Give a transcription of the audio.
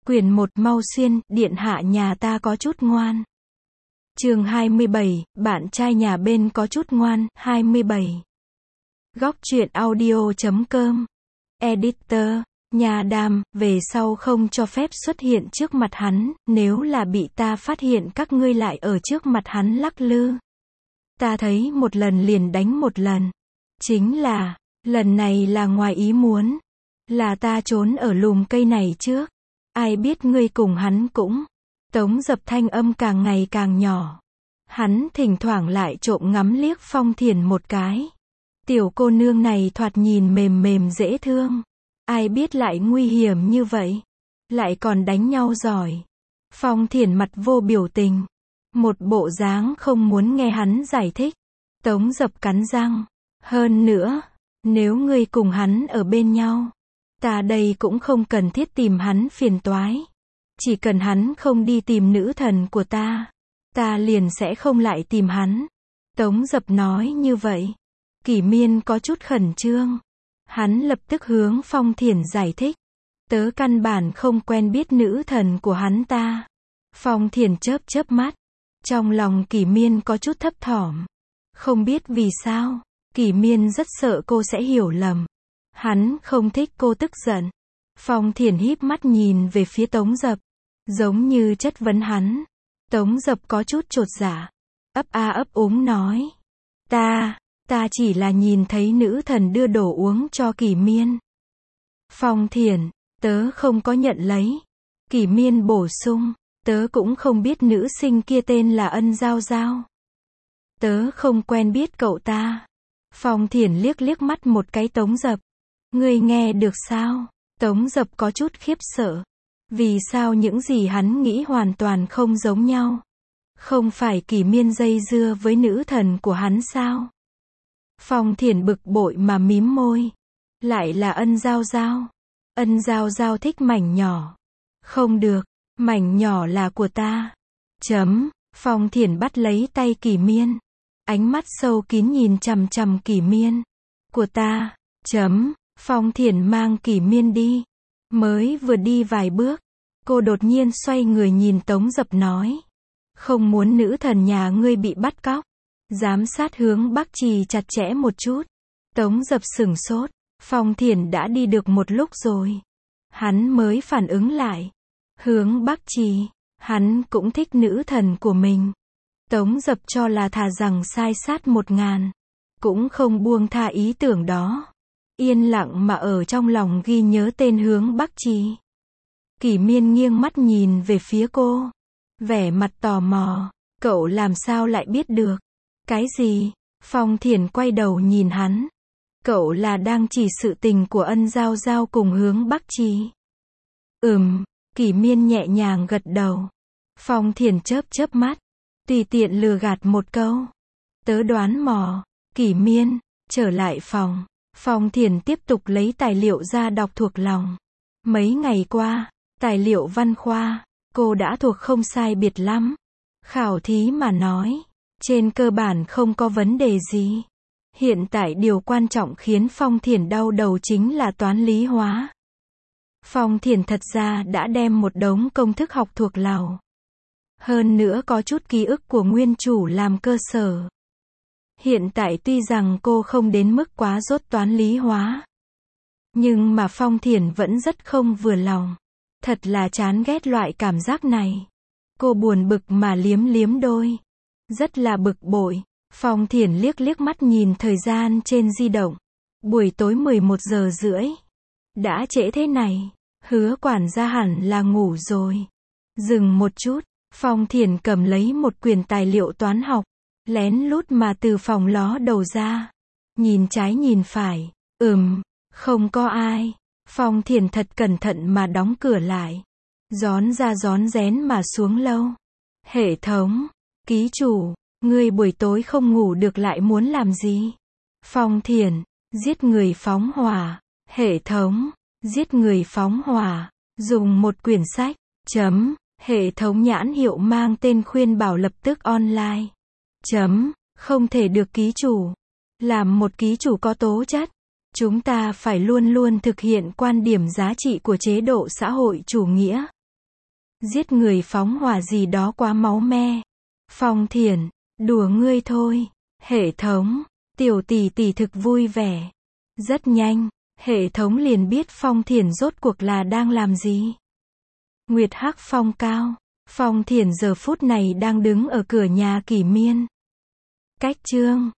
Quyển 1 mau xuyên, điện hạ nhà ta có chút ngoan. Chương 27, bạn trai nhà bên có chút ngoan, 27. Góc truyện audio.com. Editor, nhà Đàm, về sau không cho phép xuất hiện trước mặt hắn, nếu là bị ta phát hiện các ngươi lại ở trước mặt hắn lắc lư. Ta thấy một lần liền đánh một lần. Chính là, lần này là ngoài ý muốn. Là ta trốn ở lùm cây này trước. Ai biết ngươi cùng hắn cũng. Tống Dập thanh âm càng ngày càng nhỏ. Hắn thỉnh thoảng lại trộm ngắm liếc Phong Thiển một cái. Tiểu cô nương này thoạt nhìn mềm mềm dễ thương. Ai biết lại nguy hiểm như vậy. Lại còn đánh nhau giỏi. Phong Thiển mặt vô biểu tình. Một bộ dáng không muốn nghe hắn giải thích. Tống Dập cắn răng. Hơn nữa, nếu ngươi cùng hắn ở bên nhau, ta đây cũng không cần thiết tìm hắn phiền toái. Chỉ cần hắn không đi tìm nữ thần của ta liền sẽ không lại tìm hắn. Tống Dập nói như vậy. Kỷ Miên có chút khẩn trương. Hắn lập tức hướng Phong Thiển giải thích. Tớ căn bản không quen biết nữ thần của hắn ta. Phong Thiển chớp chớp mắt. Trong lòng Kỷ Miên có chút thấp thỏm. Không biết vì sao, Kỷ Miên rất sợ cô sẽ hiểu lầm. Hắn không thích cô tức giận. Phong Thiển híp mắt nhìn về phía Tống Dập, giống như chất vấn hắn. Tống Dập có chút chột dạ, ấp a ấp úng nói. Ta chỉ là nhìn thấy nữ thần đưa đồ uống cho Kỷ Miên. Phong Thiển, tớ không có nhận lấy. Kỷ Miên bổ sung, tớ cũng không biết nữ sinh kia tên là Ân Giao Giao. Tớ không quen biết cậu ta. Phong Thiển liếc mắt một cái Tống Dập. Ngươi nghe được sao? Tống Dập có chút khiếp sợ. Vì sao những gì hắn nghĩ hoàn toàn không giống nhau? Không phải Kỷ Miên dây dưa với nữ thần của hắn sao? Phong Thiển bực bội mà mím môi. Lại là Ân Giao Giao. Ân Giao Giao thích mảnh nhỏ. Không được, mảnh nhỏ là của ta. Phong Thiển bắt lấy tay Kỷ Miên. Ánh mắt sâu kín nhìn chằm chằm Kỷ Miên. Của ta. Phong Thiển mang Kỷ Miên đi. Mới vừa đi vài bước, cô đột nhiên xoay người nhìn Tống Dập nói. Không muốn nữ thần nhà ngươi bị bắt cóc. Giám sát hướng Bắc Trì chặt chẽ một chút. Tống Dập sửng sốt. Phong Thiển đã đi được một lúc rồi. Hắn mới phản ứng lại. Hướng Bắc Trì, hắn cũng thích nữ thần của mình. Tống Dập cho là thà rằng sai sát 1000, cũng không buông tha ý tưởng đó. Yên lặng mà ở trong lòng ghi nhớ tên Hướng Bắc Trì. Kỷ Miên nghiêng mắt nhìn về phía cô. Vẻ mặt tò mò. Cậu làm sao lại biết được? Cái gì? Phong Thiển quay đầu nhìn hắn. Cậu là đang chỉ sự tình của Ân Giao Giao cùng Hướng Bắc Trì. Kỷ Miên nhẹ nhàng gật đầu. Phong Thiển chớp mắt. Tùy tiện lừa gạt một câu. Tớ đoán mò. Kỷ Miên, trở lại phòng. Phong Thiển tiếp tục lấy tài liệu ra đọc thuộc lòng. Mấy ngày qua, tài liệu văn khoa, cô đã thuộc không sai biệt lắm. Khảo thí mà nói, trên cơ bản không có vấn đề gì. Hiện tại điều quan trọng khiến Phong Thiển đau đầu chính là toán lý hóa. Phong Thiển thật ra đã đem một đống công thức học thuộc lòng. Hơn nữa có chút ký ức của nguyên chủ làm cơ sở. Hiện tại tuy rằng cô không đến mức quá dốt toán lý hóa, nhưng mà Phong Thiển vẫn rất không vừa lòng. Thật là chán ghét loại cảm giác này. Cô buồn bực mà liếm đôi. Rất là bực bội. Phong Thiển liếc mắt nhìn thời gian trên di động. Buổi tối 11:30. Đã trễ thế này. Hứa quản gia hẳn là ngủ rồi. Dừng một chút. Phong Thiển cầm lấy một quyển tài liệu toán học. Lén lút mà từ phòng ló đầu ra. Nhìn trái nhìn phải. Không có ai. Phong Thiển thật cẩn thận mà đóng cửa lại. Rón ra rón rén mà xuống lâu. Hệ thống. Ký chủ. Ngươi buổi tối không ngủ được lại muốn làm gì? Phong Thiển. Giết người phóng hỏa. Hệ thống. Giết người phóng hỏa. Dùng một quyển sách. Hệ thống nhãn hiệu mang tên khuyên bảo lập tức online. Không thể được ký chủ. Làm một ký chủ có tố chất. Chúng ta phải luôn luôn thực hiện quan điểm giá trị của chế độ xã hội chủ nghĩa. Giết người phóng hỏa gì đó quá máu me. Phong Thiển, đùa ngươi thôi. Hệ thống, tiểu tỷ tỷ thực vui vẻ. Rất nhanh, hệ thống liền biết Phong Thiển rốt cuộc là đang làm gì. Nguyệt Hắc Phong cao. Phong Thiển giờ phút này đang đứng ở cửa nhà Kỷ Miên. Cách chương